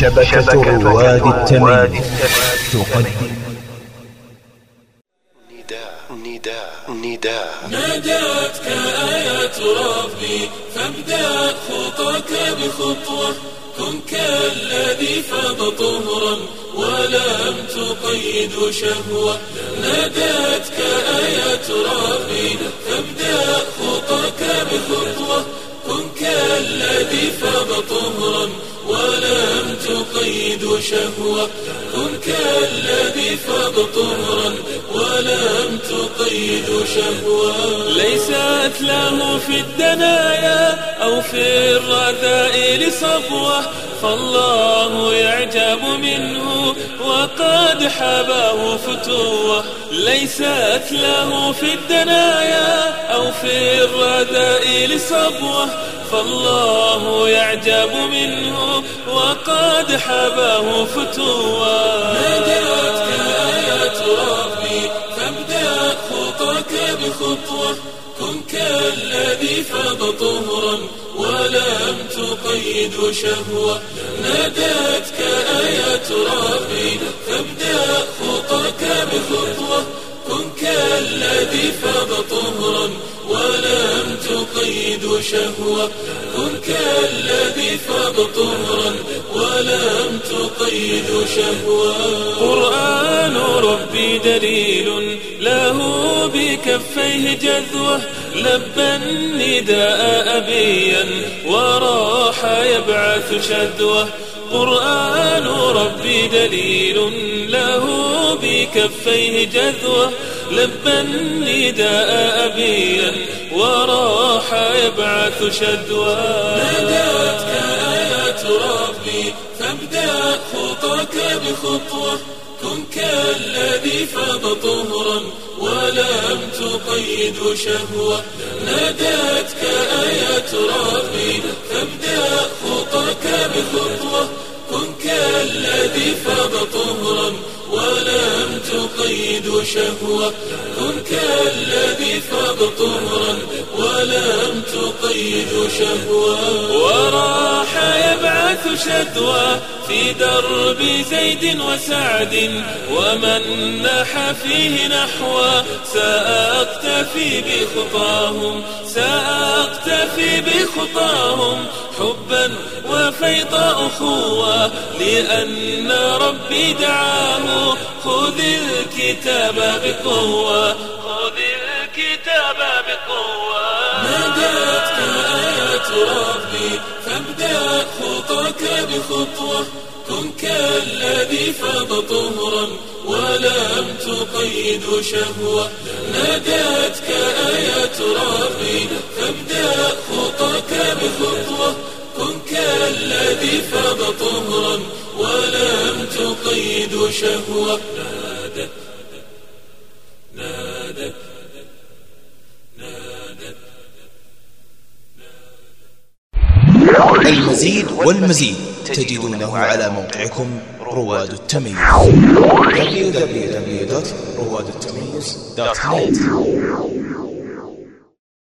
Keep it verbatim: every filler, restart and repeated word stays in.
شبكة رواد التمييز تقدم نداء نداء نادتك آيات ربي فابدأ خطاك بخطوة، كن كالذي فاض طهرا ولم تقيد شهوة. نادتك آيات ربي فابدأ خطاك بخطوة، كن كالذي فاض طهرا ولم تقيد شهوة. كن كالذي فاض طهرا ولم تقيد شهوة. ليست له في الدنايا أو في الرذائل صبوة، فالله يعجب منه وقد حباه فتوة. ليست له في الدنايا أو في الرذائل صبوة، فالله يعجب منه وقد حباه فتوة. نادتك آيات ربي فابدأ خطاك بخطوة، كن كالذي فاض طهرا ولم تقيد شهوة. نادتك آيات ربي فابدأ خطاك بخطوة، كن كالذي فاض طهرا ولم تقيد شهوة. كن كالذي فاض طهرا ولم تقيد شهوة. قرآن ربي دليل له بكفيه جذوة، لبى النداء أبيا وراح يبعث شدوة. قرآن ربي دليل له بكفيه جذوة، لبى النداء أبيا وراح يبعث شدوة. نادتك آيات ربي فابدأ خطاك بخطوة، كن كالذي فاض طهرا ولم تقيد شهوة. نادتك آيات ربي فابدأ خطاك بخطوة، كن كالذي فاض طهرا ولم تقيد شهوة. كن كالذي فاض طهرا ولم تقيد شهوة. وراح يبعث شدوى في درب زيد وسعد، ومن نحى فيه نحوى سأقتفي بخطاهم. سأقتفي بخطاهم حبا وفيض أخوة، لأن ربي دعاه خذ الكتاب بقوة. خذ الكتاب بقوة. نادتك آيات ربي فابدأ خطاك بخطوة، كن كالذي فاض طهرا ولم تقيد شهوة. نادتك آيات ربي فابدأ خطاك بخطوة، كن كالذي فاض طهرا ولم تقيد شهوة. نادت نادت نادت. المزيد والمزيد تجدونه على موقعكم رواد التمييز دبليو دبليو دبليو دوت رواد التمييز دوت نت.